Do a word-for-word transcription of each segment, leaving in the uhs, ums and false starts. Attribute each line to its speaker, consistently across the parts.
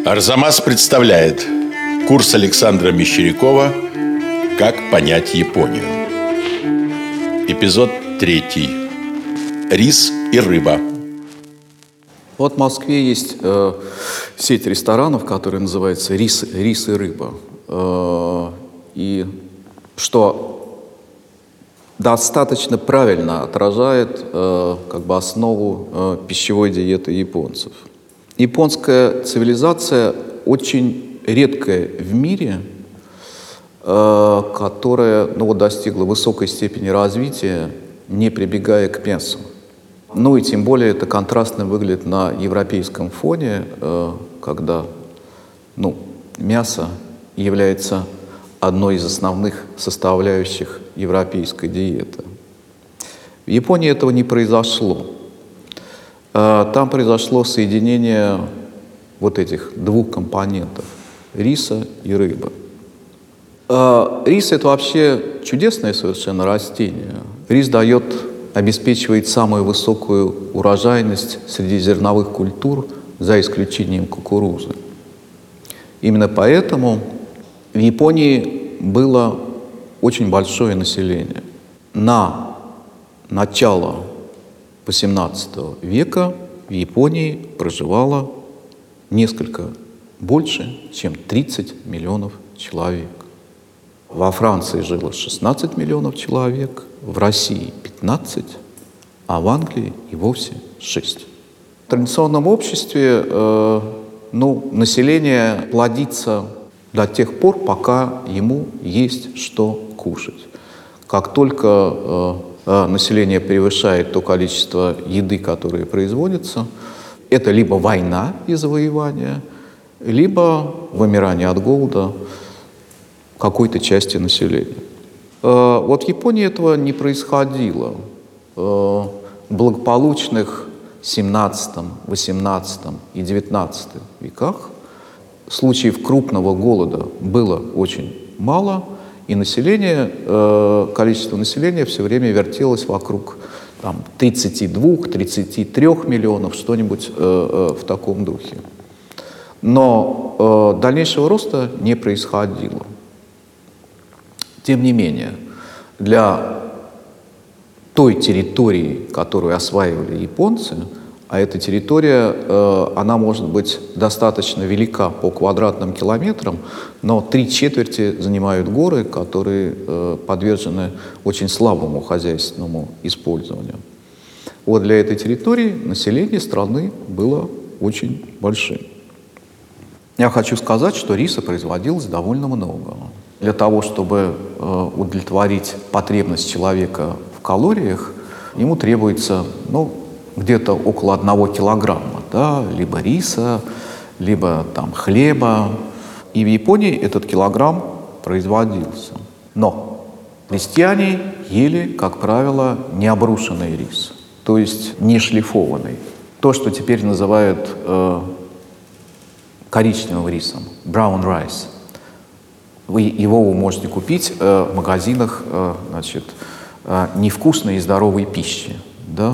Speaker 1: Арзамас представляет курс Александра Мещерякова «Как понять Японию». Эпизод третий. Рис и рыба.
Speaker 2: Вот в Москве есть э, сеть ресторанов, которая называется «Рис, рис и рыба». Э, и что достаточно правильно отражает э, как бы основу э, пищевой диеты японцев. Японская цивилизация очень редкая в мире, э, которая ну, вот, достигла высокой степени развития, не прибегая к мясу. Ну и тем более это контрастно выглядит на европейском фоне, э, когда ну, мясо является одной из основных составляющих европейской диеты. В Японии этого не произошло. Э, там произошло соединение вот этих двух компонентов – риса и рыбы. Э, рис – это вообще чудесное совершенно растение. Рис дает обеспечивает самую высокую урожайность среди зерновых культур, за исключением кукурузы. Именно поэтому в Японии было очень большое население. На начало восемнадцатого века в Японии проживало несколько больше, чем тридцать миллионов человек. Во Франции жило шестнадцать миллионов человек, в России пятнадцать, а в Англии и вовсе шесть. В традиционном обществе э, ну, население плодится до тех пор, пока ему есть что кушать. Как только э, э, население превышает то количество еды, которое производится, это либо война и завоевание, либо вымирание от голода какой-то части населения. Вот в Японии этого не происходило. В благополучных семнадцатом, восемнадцатом и девятнадцатом веках случаев крупного голода было очень мало, и население, количество населения все время вертелось вокруг там, тридцати двух — тридцати трёх миллионов, что-нибудь в таком духе. Но дальнейшего роста не происходило. Тем не менее, для той территории, которую осваивали японцы, а эта территория, э, она может быть достаточно велика по квадратным километрам, но три четверти занимают горы, которые э, подвержены очень слабому хозяйственному использованию. Вот для этой территории население страны было очень большим. Я хочу сказать, что риса производилось довольно много. Для того, чтобы э, удовлетворить потребность человека в калориях, ему требуется ну, где-то около одного килограмма, да, либо риса, либо там, хлеба. И в Японии этот килограмм производился. Но крестьяне ели, как правило, необрушенный рис, то есть не шлифованный. То, что теперь называют э, коричневым рисом, brown rice. Вы его вы можете купить э, в магазинах э, значит, э, невкусной и здоровой пищи. Да?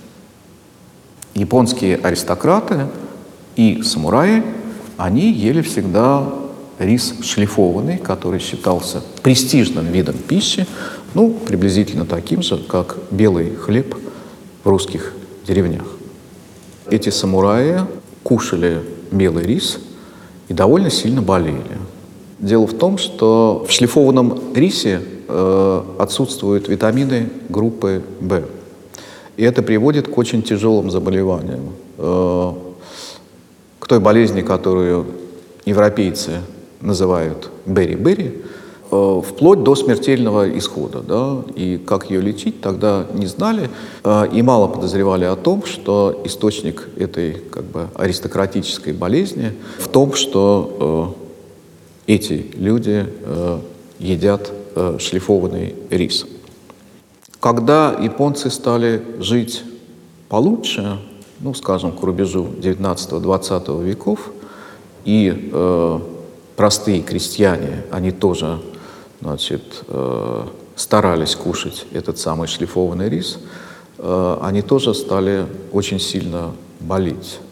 Speaker 2: Японские аристократы и самураи, они ели всегда рис шлифованный, который считался престижным видом пищи, ну, приблизительно таким же, как белый хлеб в русских деревнях. Эти самураи кушали белый рис и довольно сильно болели. Дело в том, что в шлифованном рисе э, отсутствуют витамины группы В. И это приводит к очень тяжелым заболеваниям. Э, к той болезни, которую европейцы называют бери-бери, э, вплоть до смертельного исхода. Да? И как ее лечить, тогда не знали. Э, и мало подозревали о том, что источник этой как бы, аристократической болезни в том, что э, эти люди э, едят э, шлифованный рис. Когда японцы стали жить получше, ну, скажем, к рубежу девятнадцатого-двадцатого веков, и э, простые крестьяне, они тоже значит, э, старались кушать этот самый шлифованный рис, э, они тоже стали очень сильно болеть.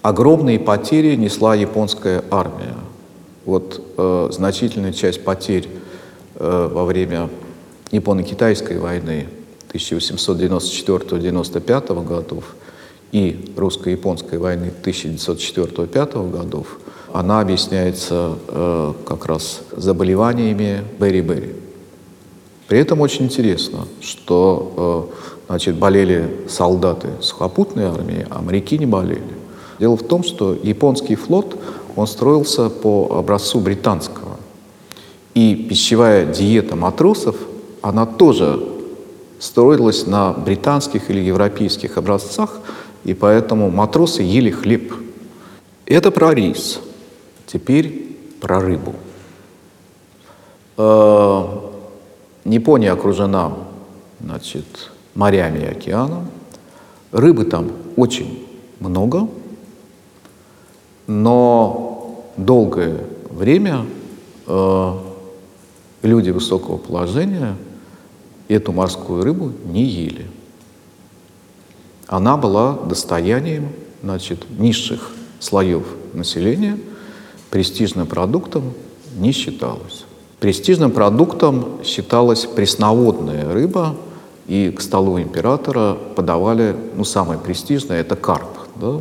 Speaker 2: огромные потери несла японская армия. Вот э, значительная часть потерь э, во время Японо-Китайской войны тысяча восемьсот девяносто четвёртого — девяносто пятого годов и русско-японской войны тысяча девятьсот четвёртого — пятого годов, она объясняется э, как раз заболеваниями бери-бери. При этом очень интересно, что э, значит, болели солдаты сухопутной армии, а моряки не болели. Дело в том, что японский флот, он строился по образцу британского. И пищевая диета матросов, она тоже строилась на британских или европейских образцах, и поэтому матросы ели хлеб. Это про рис. Теперь про рыбу. Э, Япония окружена, значит, морями и океаном. Рыбы там очень много, но долгое время э, люди высокого положения эту морскую рыбу не ели. Она была достоянием, значит, низших слоев населения, престижным продуктом не считалось. Престижным продуктом считалась пресноводная рыба, и к столу императора подавали, ну, самое престижное — это карп. Да?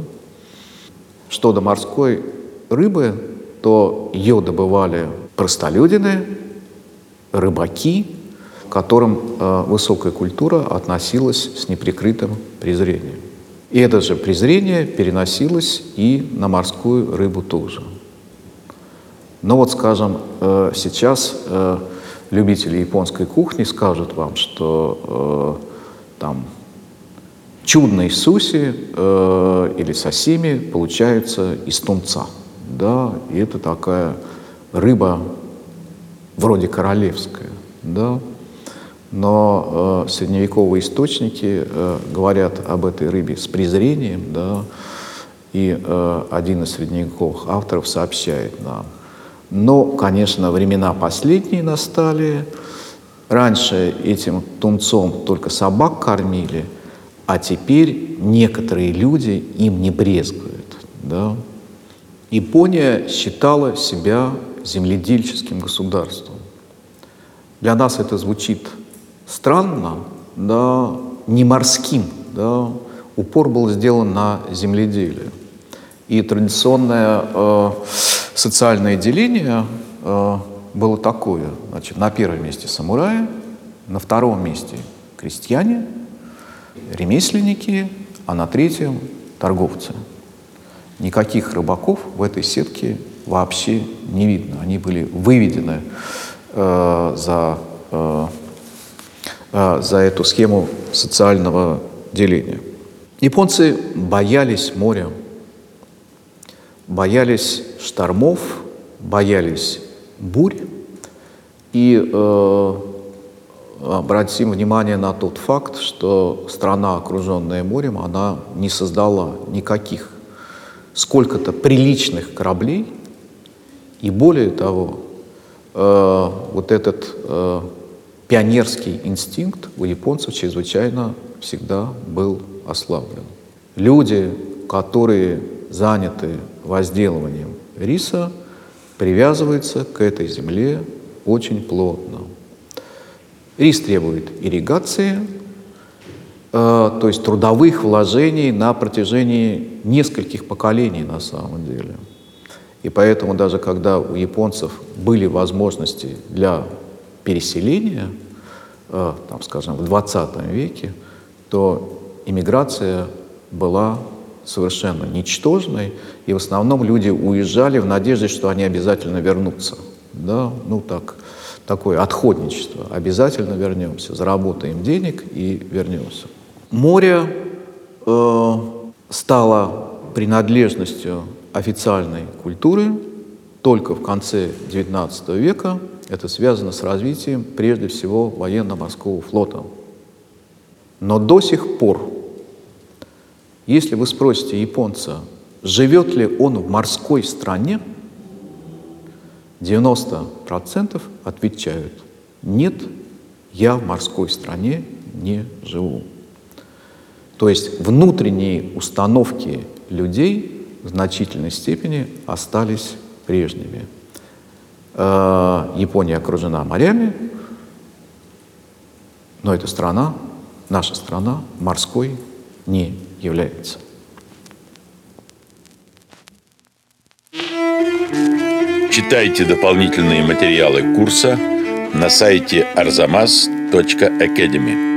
Speaker 2: Что до морской рыбы, то ее добывали простолюдины, рыбаки, к которым э, высокая культура относилась с неприкрытым презрением. И это же презрение переносилось и на морскую рыбу тоже. Но вот, скажем, э, сейчас э, любители японской кухни скажут вам, что э, там чудные суси э, или сасими получаются из тунца. Да? И это такая рыба вроде королевская. Да? Но э, средневековые источники э, говорят об этой рыбе с презрением. Да? И э, один из средневековых авторов сообщает нам: но, конечно, времена последние настали. Раньше этим тунцом только собак кормили, а теперь некоторые люди им не брезгуют. Да? Япония считала себя земледельческим государством. Для нас это звучит странно, да, не морским. Да? Упор был сделан на земледелие. И традиционное э, социальное деление э, было такое. Значит, на первом месте самураи, на втором месте крестьяне, ремесленники, а на третьем торговцы. Никаких рыбаков в этой сетке вообще не видно. Они были выведены э, за, э, э, за эту схему социального деления. Японцы боялись моря, боялись штормов, боялись бурь. И э, обратим внимание на тот факт, что страна, окруженная морем, она не создала никаких сколько-то приличных кораблей. И более того, э, вот этот э, пионерский инстинкт у японцев чрезвычайно всегда был ослаблен. Люди, которые заняты возделыванием риса, привязываются к этой земле очень плотно. Рис требует ирригации, э, то есть трудовых вложений на протяжении нескольких поколений на самом деле. И поэтому даже когда у японцев были возможности для переселения, э, там, скажем, в двадцатом веке, то иммиграция была совершенно ничтожной, и в основном люди уезжали в надежде, что они обязательно вернутся. Да? Ну так, такое отходничество. Обязательно вернемся, заработаем денег и вернемся. Море э, стало принадлежностью официальной культуры только в конце девятнадцатого века. Это связано с развитием, прежде всего, военно-морского флота. Но до сих пор, если вы спросите японца, живет ли он в морской стране, девяносто процентов отвечают: нет, я в морской стране не живу. То есть внутренние установки людей в значительной степени остались прежними. Япония окружена морями, но эта страна, наша страна, морской не является.
Speaker 1: Читайте дополнительные материалы курса на сайте арзамас точка академи.